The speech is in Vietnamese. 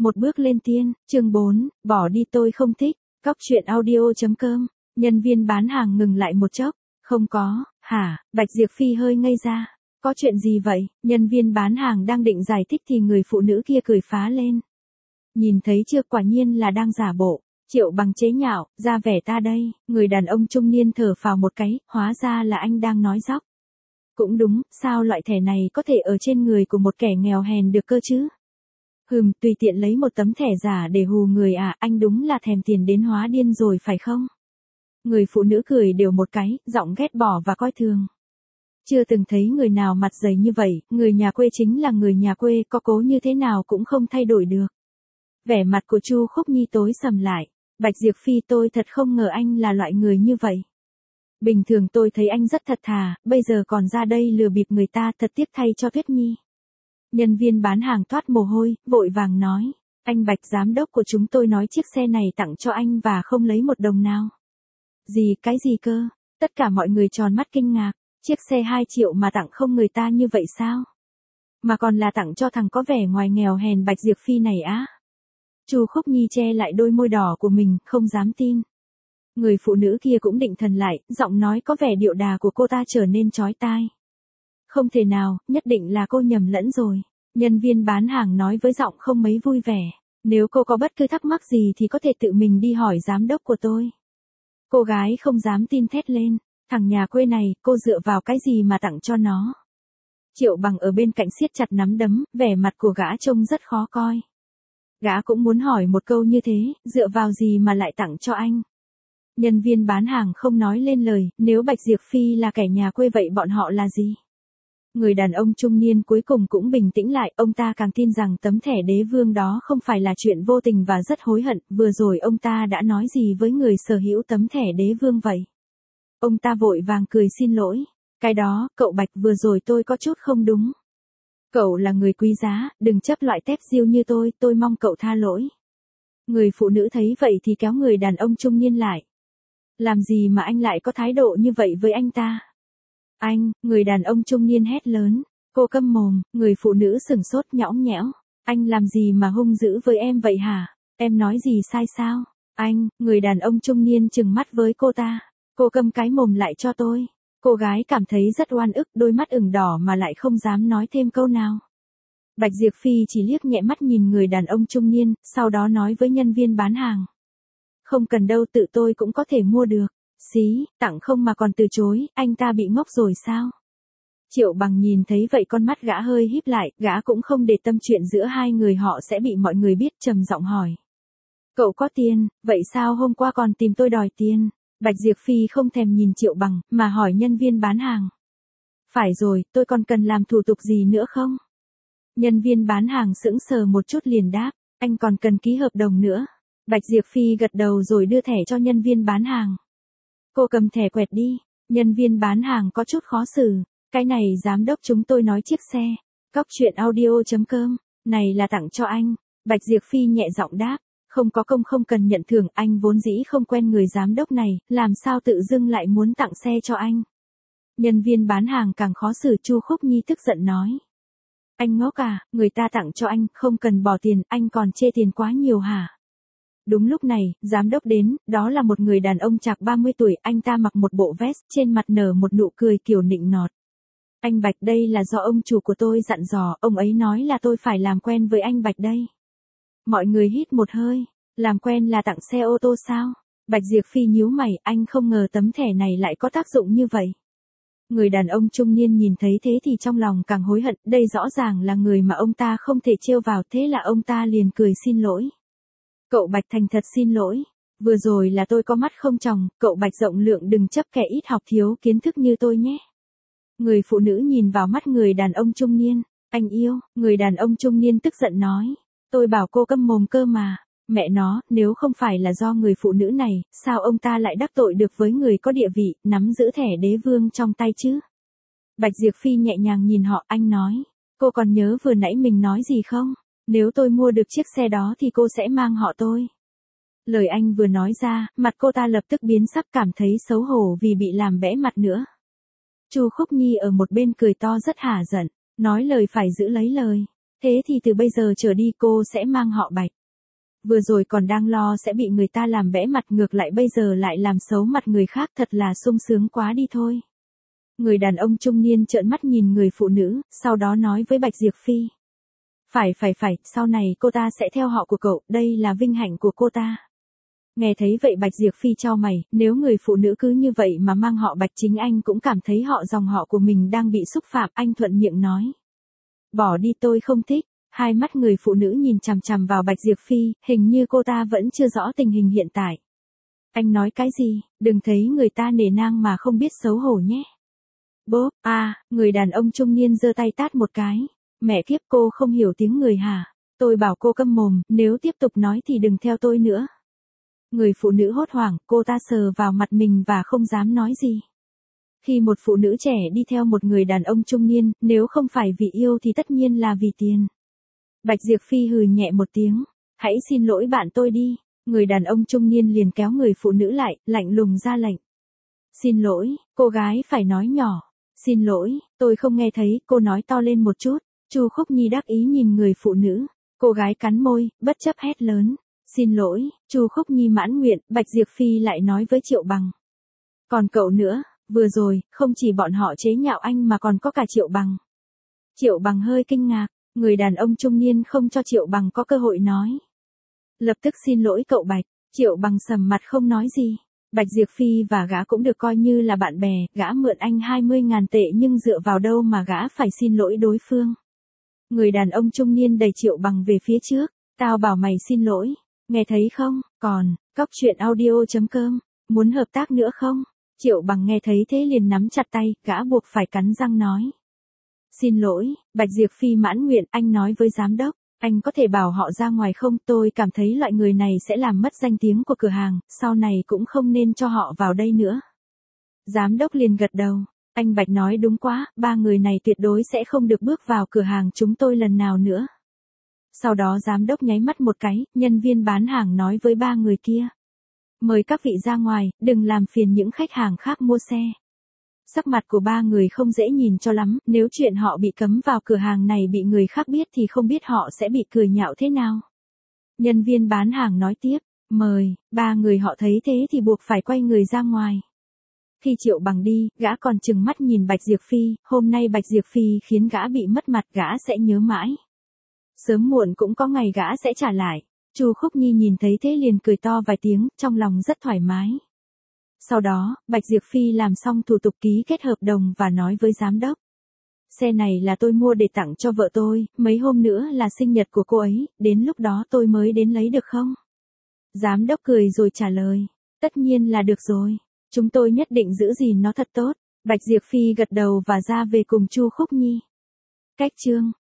Một bước lên tiên, chương 4, bỏ đi tôi không thích, Cóc truyện audio.com, nhân viên bán hàng ngừng lại một chốc, không có, hả, Bạch Diệp Phi hơi ngây ra, có chuyện gì vậy, nhân viên bán hàng đang định giải thích thì người phụ nữ kia cười phá lên. Nhìn thấy chưa, quả nhiên là đang giả bộ, Triệu Bằng chế nhạo, ra vẻ ta đây, người đàn ông trung niên thở phào một cái, hóa ra là anh đang nói dóc. Cũng đúng, sao loại thẻ này có thể ở trên người của một kẻ nghèo hèn được cơ chứ? Tùy tiện lấy một tấm thẻ giả để hù người à, anh đúng là thèm tiền đến hóa điên rồi phải không? Người phụ nữ cười đều một cái, giọng ghét bỏ và coi thường. Chưa từng thấy người nào mặt dày như vậy, người nhà quê chính là người nhà quê, có cố như thế nào cũng không thay đổi được. Vẻ mặt của Chu Khúc Nhi tối sầm lại, Bạch Diệp Phi, tôi thật không ngờ anh là loại người như vậy. Bình thường tôi thấy anh rất thật thà, bây giờ còn ra đây lừa bịp người ta, thật tiếc thay cho Tuyết Nhi. Nhân viên bán hàng toát mồ hôi, vội vàng nói, anh Bạch giám đốc của chúng tôi nói chiếc xe này tặng cho anh và không lấy một đồng nào. Gì, cái gì cơ? Tất cả mọi người tròn mắt kinh ngạc, chiếc xe 2 triệu mà tặng không người ta như vậy sao? Mà còn là tặng cho thằng có vẻ ngoài nghèo hèn Bạch Diệp Phi này á? Chu Khúc Nhi che lại đôi môi đỏ của mình, không dám tin. Người phụ nữ kia cũng định thần lại, giọng nói có vẻ điệu đà của cô ta trở nên chói tai. Không thể nào, nhất định là cô nhầm lẫn rồi. Nhân viên bán hàng nói với giọng không mấy vui vẻ. Nếu cô có bất cứ thắc mắc gì thì có thể tự mình đi hỏi giám đốc của tôi. Cô gái không dám tin thét lên. Thằng nhà quê này, cô dựa vào cái gì mà tặng cho nó? Triệu Bằng ở bên cạnh siết chặt nắm đấm, vẻ mặt của gã trông rất khó coi. Gã cũng muốn hỏi một câu như thế, dựa vào gì mà lại tặng cho anh? Nhân viên bán hàng không nói lên lời, nếu Bạch Diệp Phi là kẻ nhà quê vậy bọn họ là gì? Người đàn ông trung niên cuối cùng cũng bình tĩnh lại, ông ta càng tin rằng tấm thẻ đế vương đó không phải là chuyện vô tình và rất hối hận, vừa rồi ông ta đã nói gì với người sở hữu tấm thẻ đế vương vậy? Ông ta vội vàng cười xin lỗi, cái đó, cậu Bạch vừa rồi tôi có chút không đúng. Cậu là người quý giá, đừng chấp loại tép diêu như tôi mong cậu tha lỗi. Người phụ nữ thấy vậy thì kéo người đàn ông trung niên lại. Làm gì mà anh lại có thái độ như vậy với anh ta? Anh, người đàn ông trung niên hét lớn, cô câm mồm, người phụ nữ sửng sốt nhõng nhẽo. Anh làm gì mà hung dữ với em vậy hả? Em nói gì sai sao? Anh, người đàn ông trung niên trừng mắt với cô ta. Cô câm cái mồm lại cho tôi. Cô gái cảm thấy rất oan ức, đôi mắt ửng đỏ mà lại không dám nói thêm câu nào. Bạch Diệp Phi chỉ liếc nhẹ mắt nhìn người đàn ông trung niên, sau đó nói với nhân viên bán hàng. Không cần đâu, tự tôi cũng có thể mua được. Xí, tặng không mà còn từ chối, anh ta bị ngốc rồi sao? Triệu Bằng nhìn thấy vậy con mắt gã hơi híp lại, gã cũng không để tâm chuyện giữa hai người họ sẽ bị mọi người biết, trầm giọng hỏi. Cậu có tiền, vậy sao hôm qua còn tìm tôi đòi tiền? Bạch Diệp Phi không thèm nhìn Triệu Bằng, mà hỏi nhân viên bán hàng. Phải rồi, tôi còn cần làm thủ tục gì nữa không? Nhân viên bán hàng sững sờ một chút liền đáp, anh còn cần ký hợp đồng nữa. Bạch Diệp Phi gật đầu rồi đưa thẻ cho nhân viên bán hàng. Cô cầm thẻ quẹt đi, nhân viên bán hàng có chút khó xử. Cái này giám đốc chúng tôi nói chiếc xe, Cóc truyện audio.com, này là tặng cho anh. Bạch Diệp Phi nhẹ giọng đáp, không có công không cần nhận thưởng, anh vốn dĩ không quen người giám đốc này, làm sao tự dưng lại muốn tặng xe cho anh. Nhân viên bán hàng càng khó xử, Chu Khúc Nhi tức giận nói. Anh ngốc à, người ta tặng cho anh, không cần bỏ tiền, anh còn chê tiền quá nhiều hả? Đúng lúc này, giám đốc đến, đó là một người đàn ông chạc 30 tuổi, anh ta mặc một bộ vest, trên mặt nở một nụ cười kiểu nịnh nọt. Anh Bạch, đây là do ông chủ của tôi dặn dò, ông ấy nói là tôi phải làm quen với anh Bạch đây. Mọi người hít một hơi, làm quen là tặng xe ô tô sao? Bạch Diệp Phi nhíu mày, anh không ngờ tấm thẻ này lại có tác dụng như vậy. Người đàn ông trung niên nhìn thấy thế thì trong lòng càng hối hận, đây rõ ràng là người mà ông ta không thể trêu vào, thế là ông ta liền cười xin lỗi. Cậu Bạch thành thật xin lỗi, vừa rồi là tôi có mắt không tròng, cậu Bạch rộng lượng đừng chấp kẻ ít học thiếu kiến thức như tôi nhé. Người phụ nữ nhìn vào mắt người đàn ông trung niên, anh yêu, người đàn ông trung niên tức giận nói, tôi bảo cô câm mồm cơ mà, mẹ nó, nếu không phải là do người phụ nữ này, sao ông ta lại đắc tội được với người có địa vị, nắm giữ thẻ đế vương trong tay chứ? Bạch Diệp Phi nhẹ nhàng nhìn họ, anh nói, cô còn nhớ vừa nãy mình nói gì không? Nếu tôi mua được chiếc xe đó thì cô sẽ mang họ tôi. Lời anh vừa nói ra, mặt cô ta lập tức biến sắc, cảm thấy xấu hổ vì bị làm bẽ mặt nữa. Chu Khúc Nhi ở một bên cười to rất hả giận, nói lời phải giữ lấy lời. Thế thì từ bây giờ trở đi cô sẽ mang họ Bạch. Vừa rồi còn đang lo sẽ bị người ta làm bẽ mặt, ngược lại bây giờ lại làm xấu mặt người khác, thật là sung sướng quá đi thôi. Người đàn ông trung niên trợn mắt nhìn người phụ nữ, sau đó nói với Bạch Diệp Phi. Phải, sau này cô ta sẽ theo họ của cậu, đây là vinh hạnh của cô ta. Nghe thấy vậy Bạch Diệp Phi chau mày, nếu người phụ nữ cứ như vậy mà mang họ Bạch, chính anh cũng cảm thấy họ dòng họ của mình đang bị xúc phạm, anh thuận miệng nói. Bỏ đi, tôi không thích. Hai mắt người phụ nữ nhìn chằm chằm vào Bạch Diệp Phi, hình như cô ta vẫn chưa rõ tình hình hiện tại. Anh nói cái gì, đừng thấy người ta nể nang mà không biết xấu hổ nhé. Bốp, người đàn ông trung niên giơ tay tát một cái. Mẹ kiếp, cô không hiểu tiếng người hả? Tôi bảo cô câm mồm, nếu tiếp tục nói thì đừng theo tôi nữa. Người phụ nữ hốt hoảng, cô ta sờ vào mặt mình và không dám nói gì. Khi một phụ nữ trẻ đi theo một người đàn ông trung niên, nếu không phải vì yêu thì tất nhiên là vì tiền. Bạch Diệp Phi hừ nhẹ một tiếng. Hãy xin lỗi bạn tôi đi. Người đàn ông trung niên liền kéo người phụ nữ lại, lạnh lùng ra lệnh. Xin lỗi, cô gái phải nói nhỏ. Xin lỗi, tôi không nghe thấy, cô nói to lên một chút. Chu Khúc Nhi đắc ý nhìn người phụ nữ. Cô gái cắn môi, bất chấp hét lớn. Xin lỗi, Chu Khúc Nhi mãn nguyện, Bạch Diệp Phi lại nói với Triệu Bằng. Còn cậu nữa, vừa rồi, không chỉ bọn họ chế nhạo anh mà còn có cả Triệu Bằng. Triệu Bằng hơi kinh ngạc, người đàn ông trung niên không cho Triệu Bằng có cơ hội nói. Lập tức xin lỗi cậu Bạch, Triệu Bằng sầm mặt không nói gì. Bạch Diệp Phi và gã cũng được coi như là bạn bè, gã mượn anh 20.000 tệ nhưng dựa vào đâu mà gã phải xin lỗi đối phương. Người đàn ông trung niên đẩy Triệu Bằng về phía trước, tao bảo mày xin lỗi, nghe thấy không, còn, cóc truyện audio.com, muốn hợp tác nữa không? Triệu Bằng nghe thấy thế liền nắm chặt tay, gã buộc phải cắn răng nói. Xin lỗi, Bạch Diệp Phi mãn nguyện, anh nói với giám đốc, anh có thể bảo họ ra ngoài không, tôi cảm thấy loại người này sẽ làm mất danh tiếng của cửa hàng, sau này cũng không nên cho họ vào đây nữa. Giám đốc liền gật đầu, anh Bạch nói đúng quá, ba người này tuyệt đối sẽ không được bước vào cửa hàng chúng tôi lần nào nữa. Sau đó giám đốc nháy mắt một cái, nhân viên bán hàng nói với ba người kia. Mời các vị ra ngoài, đừng làm phiền những khách hàng khác mua xe. Sắc mặt của ba người không dễ nhìn cho lắm, nếu chuyện họ bị cấm vào cửa hàng này bị người khác biết thì không biết họ sẽ bị cười nhạo thế nào. Nhân viên bán hàng nói tiếp, mời, ba người họ thấy thế thì buộc phải quay người ra ngoài. Khi Triệu Bằng đi, gã còn trừng mắt nhìn Bạch Diệp Phi, hôm nay Bạch Diệp Phi khiến gã bị mất mặt, gã sẽ nhớ mãi. Sớm muộn cũng có ngày gã sẽ trả lại. Chu Khúc Nhi nhìn thấy thế liền cười to vài tiếng, trong lòng rất thoải mái. Sau đó, Bạch Diệp Phi làm xong thủ tục ký kết hợp đồng và nói với giám đốc. Xe này là tôi mua để tặng cho vợ tôi, mấy hôm nữa là sinh nhật của cô ấy, đến lúc đó tôi mới đến lấy được không? Giám đốc cười rồi trả lời. Tất nhiên là được rồi, chúng tôi nhất định giữ gìn nó thật tốt. Bạch Diệp Phi gật đầu và ra về cùng Chu Khúc Nhi. Cách chương